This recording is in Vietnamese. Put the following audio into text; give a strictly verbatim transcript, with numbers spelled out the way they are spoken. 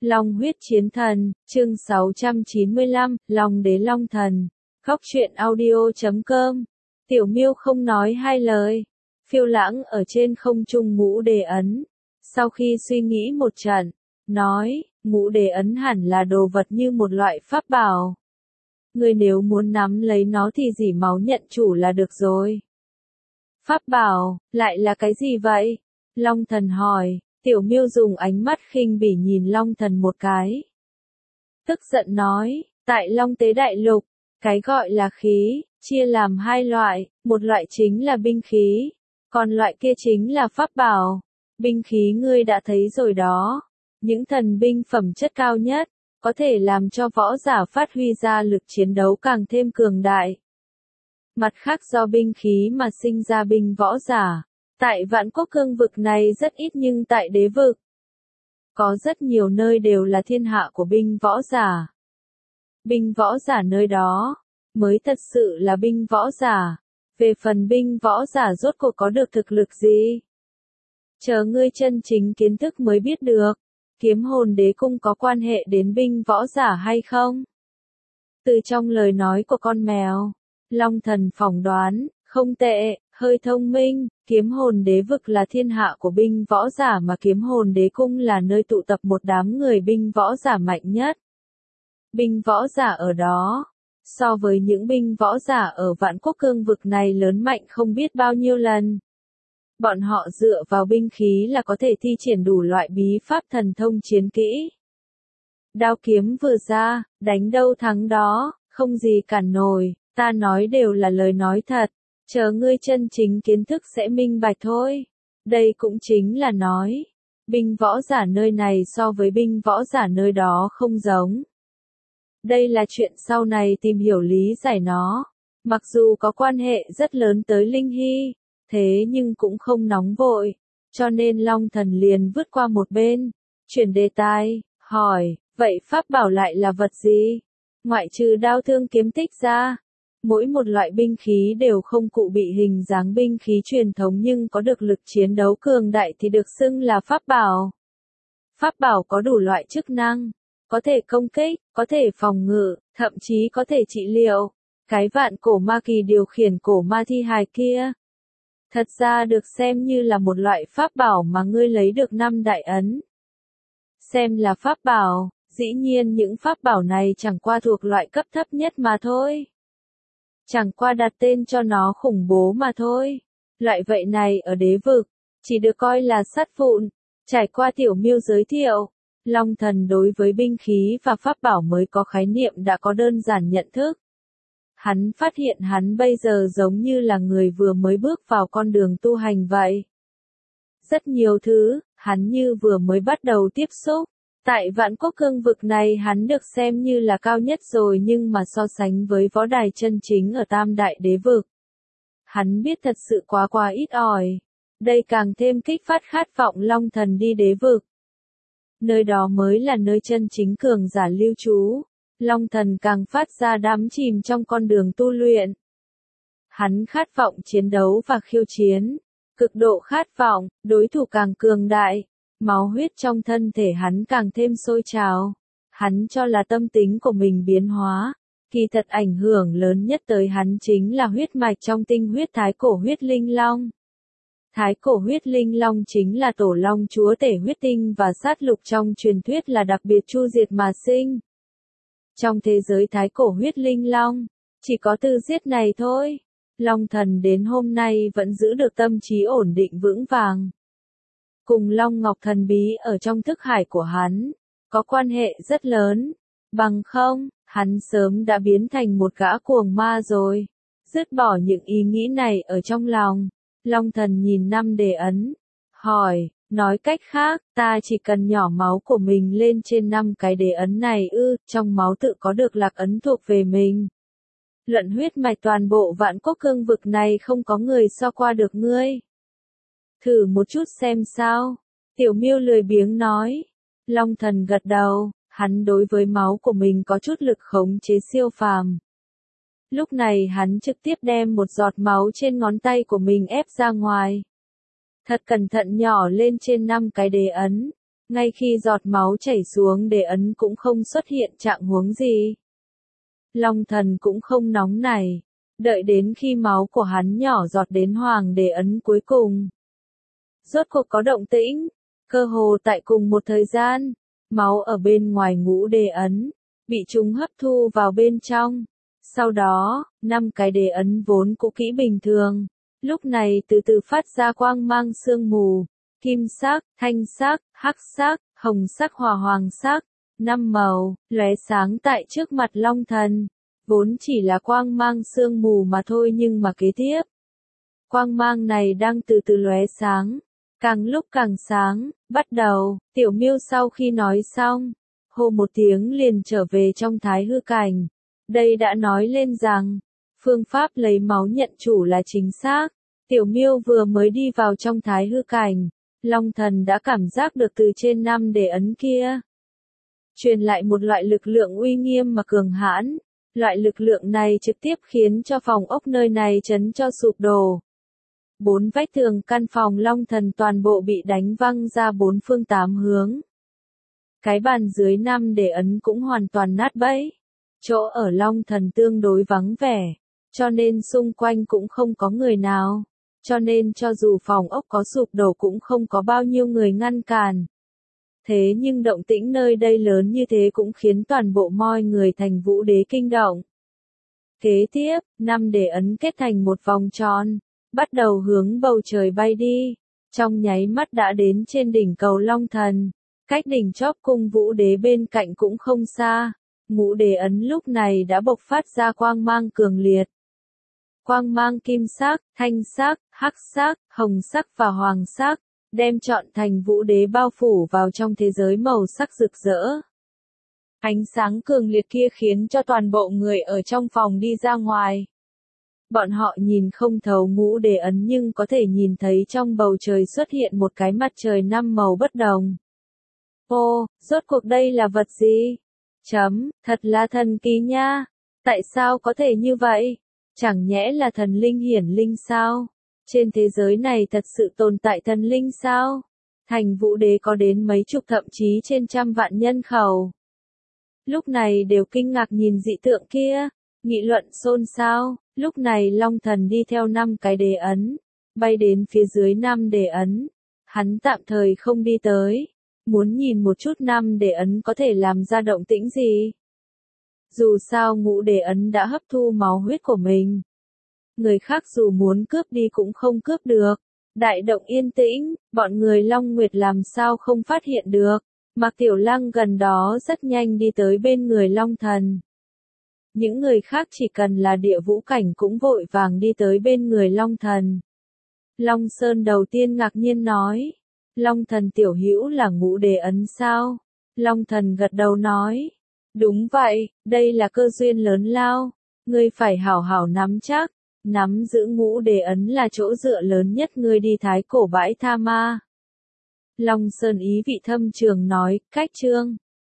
Long huyết chiến thần, chương sáu trăm chín mươi lăm, Long đế Long thần. Góc truyện audio chấm com. Tiểu Miêu không nói hai lời, phiêu lãng ở trên không trung ngũ đề ấn. Sau khi suy nghĩ một trận, nói, ngũ đề ấn hẳn là đồ vật như một loại pháp bảo. Ngươi nếu muốn nắm lấy nó thì dỉ máu nhận chủ là được rồi. Pháp bảo, lại là cái gì vậy? Long thần hỏi. Tiểu Miêu dùng ánh mắt khinh bỉ nhìn Long thần một cái. Tức giận nói, tại Long Tế Đại Lục, cái gọi là khí, chia làm hai loại, một loại chính là binh khí, còn loại kia chính là pháp bảo. Binh khí ngươi đã thấy rồi đó, những thần binh phẩm chất cao nhất, có thể làm cho võ giả phát huy ra lực chiến đấu càng thêm cường đại. Mặt khác do binh khí mà sinh ra binh võ giả. Tại Vạn Quốc cương vực này rất ít nhưng tại đế vực, có rất nhiều nơi đều là thiên hạ của binh võ giả. Binh võ giả nơi đó, mới thật sự là binh võ giả. Về phần binh võ giả rốt cuộc có được thực lực gì? Chờ ngươi chân chính kiến thức mới biết được. Kiếm hồn đế cung có quan hệ đến binh võ giả hay không? Từ trong lời nói của con mèo, Long thần phỏng đoán, không tệ. Hơi thông minh, kiếm hồn đế vực là thiên hạ của binh võ giả mà kiếm hồn đế cung là nơi tụ tập một đám người binh võ giả mạnh nhất. Binh võ giả ở đó, so với những binh võ giả ở Vạn Quốc cương vực này lớn mạnh không biết bao nhiêu lần. Bọn họ dựa vào binh khí là có thể thi triển đủ loại bí pháp thần thông chiến kỹ. Đao kiếm vừa ra, đánh đâu thắng đó, không gì cản nổi, ta nói đều là lời nói thật. Chờ ngươi chân chính kiến thức sẽ minh bạch thôi. Đây cũng chính là nói, binh võ giả nơi này so với binh võ giả nơi đó không giống. Đây là chuyện sau này tìm hiểu lý giải nó. Mặc dù có quan hệ rất lớn tới Linh Hy, thế nhưng cũng không nóng vội. Cho nên Long thần liền vứt qua một bên, chuyển đề tài, hỏi, vậy pháp bảo lại là vật gì? Ngoại trừ đao thương kiếm tích ra. Mỗi một loại binh khí đều không cụ bị hình dáng binh khí truyền thống nhưng có được lực chiến đấu cường đại thì được xưng là pháp bảo. Pháp bảo có đủ loại chức năng, có thể công kích, có thể phòng ngự, thậm chí có thể trị liệu. Cái vạn cổ ma kỳ điều khiển cổ ma thi hài kia, thật ra được xem như là một loại pháp bảo mà ngươi lấy được năm đại ấn. Xem là pháp bảo, dĩ nhiên những pháp bảo này chẳng qua thuộc loại cấp thấp nhất mà thôi. Chẳng qua đặt tên cho nó khủng bố mà thôi. Loại vậy này ở đế vực, chỉ được coi là sắt vụn. Trải qua Tiểu Miêu giới thiệu, Long thần đối với binh khí và pháp bảo mới có khái niệm đã có đơn giản nhận thức. Hắn phát hiện hắn bây giờ giống như là người vừa mới bước vào con đường tu hành vậy. Rất nhiều thứ, hắn như vừa mới bắt đầu tiếp xúc. Tại Vạn Quốc cương vực này hắn được xem như là cao nhất rồi nhưng mà so sánh với võ đài chân chính ở Tam Đại Đế vực. Hắn biết thật sự quá quá ít ỏi. Đây càng thêm kích phát khát vọng Long thần đi đế vực. Nơi đó mới là nơi chân chính cường giả lưu trú. Long thần càng phát ra đắm chìm trong con đường tu luyện. Hắn khát vọng chiến đấu và khiêu chiến. Cực độ khát vọng, đối thủ càng cường đại. Máu huyết trong thân thể hắn càng thêm sôi trào. Hắn cho là tâm tính của mình biến hóa. Kỳ thật ảnh hưởng lớn nhất tới hắn chính là huyết mạch trong tinh huyết thái cổ huyết linh long. Thái cổ huyết linh long chính là tổ long chúa tể huyết tinh và sát lục trong truyền thuyết là đặc biệt chu diệt mà sinh. Trong thế giới thái cổ huyết linh long, chỉ có tư giết này thôi. Long thần đến hôm nay vẫn giữ được tâm trí ổn định vững vàng. Cùng Long Ngọc thần bí ở trong thức hải của hắn, có quan hệ rất lớn. Bằng không, hắn sớm đã biến thành một gã cuồng ma rồi. Dứt bỏ những ý nghĩ này ở trong lòng, Long thần nhìn năm đề ấn, hỏi, nói cách khác, ta chỉ cần nhỏ máu của mình lên trên năm cái đề ấn này ư, trong máu tự có được lạc ấn thuộc về mình. Luận huyết mạch toàn bộ Vạn Quốc cương vực này không có người so qua được ngươi. Thử một chút xem sao. Tiểu Miêu lười biếng nói. Long thần gật đầu, hắn đối với máu của mình có chút lực khống chế siêu phàm. Lúc này hắn trực tiếp đem một giọt máu trên ngón tay của mình ép ra ngoài. Thật cẩn thận nhỏ lên trên năm cái đề ấn. Ngay khi giọt máu chảy xuống đế ấn cũng không xuất hiện trạng huống gì. Long thần cũng không nóng nảy, đợi đến khi máu của hắn nhỏ giọt đến hoàng đế ấn cuối cùng. Rốt cuộc có động tĩnh, cơ hồ tại cùng một thời gian, máu ở bên ngoài ngũ đế ấn, bị chúng hấp thu vào bên trong. Sau đó, năm cái đế ấn vốn cũ kỹ bình thường, lúc này từ từ phát ra quang mang sương mù, kim sắc, thanh sắc, hắc sắc, hồng sắc hòa hoàng sắc, năm màu, lóe sáng tại trước mặt Long thần. Vốn chỉ là quang mang sương mù mà thôi nhưng mà kế tiếp, quang mang này đang từ từ lóe sáng, càng lúc càng sáng, bắt đầu, Tiểu Miêu sau khi nói xong, hô một tiếng liền trở về trong thái hư cảnh. Đây đã nói lên rằng, phương pháp lấy máu nhận chủ là chính xác. Tiểu Miêu vừa mới đi vào trong thái hư cảnh, Long thần đã cảm giác được từ trên năm đế ấn kia truyền lại một loại lực lượng uy nghiêm mà cường hãn. Loại lực lượng này trực tiếp khiến cho phòng ốc nơi này chấn cho sụp đổ. Bốn vách tường căn phòng Long thần toàn bộ bị đánh văng ra bốn phương tám hướng. Cái bàn dưới năm đế ấn cũng hoàn toàn nát bấy. Chỗ ở Long thần tương đối vắng vẻ, cho nên xung quanh cũng không có người nào. Cho nên cho dù phòng ốc có sụp đổ cũng không có bao nhiêu người ngăn cản. Thế nhưng động tĩnh nơi đây lớn như thế cũng khiến toàn bộ mọi người thành Vũ Đế kinh động. Kế tiếp, năm đế ấn kết thành một vòng tròn, bắt đầu hướng bầu trời bay đi, trong nháy mắt đã đến trên đỉnh cầu Long thần, cách đỉnh chóp cung Vũ Đế bên cạnh cũng không xa. Ngũ đế ấn lúc này đã bộc phát ra quang mang cường liệt. Quang mang kim sắc, thanh sắc, hắc sắc, hồng sắc và hoàng sắc, đem trọn thành Vũ Đế bao phủ vào trong thế giới màu sắc rực rỡ. Ánh sáng cường liệt kia khiến cho toàn bộ người ở trong phòng đi ra ngoài. Bọn họ nhìn không thấu ngũ đế ấn nhưng có thể nhìn thấy trong bầu trời xuất hiện một cái mặt trời năm màu bất đồng. Ô, rốt cuộc đây là vật gì? Chấm, thật là thần kỳ nha. Tại sao có thể như vậy? Chẳng nhẽ là thần linh hiển linh sao? Trên thế giới này thật sự tồn tại thần linh sao? Thành Vũ Đế có đến mấy chục thậm chí trên trăm vạn nhân khẩu. Lúc này đều kinh ngạc nhìn dị tượng kia, nghị luận xôn xao. Lúc này Long thần đi theo năm cái đế ấn, bay đến phía dưới năm đế ấn. Hắn tạm thời không đi tới, muốn nhìn một chút năm đế ấn có thể làm ra động tĩnh gì. Dù sao ngũ đế ấn đã hấp thu máu huyết của mình. Người khác dù muốn cướp đi cũng không cướp được. Đại động yên tĩnh, bọn người Long Nguyệt làm sao không phát hiện được. Mạc Tiểu Lăng gần đó rất nhanh đi tới bên người Long thần. Những người khác chỉ cần là địa vũ cảnh cũng vội vàng đi tới bên người Long thần. Long Sơn đầu tiên ngạc nhiên nói. Long thần tiểu hữu là ngũ đế ấn sao? Long thần gật đầu nói. Đúng vậy, đây là cơ duyên lớn lao. Ngươi phải hảo hảo nắm chắc. Nắm giữ ngũ đế ấn là chỗ dựa lớn nhất ngươi đi thái cổ bãi tha ma. Long Sơn ý vị thâm trường nói, cách chương.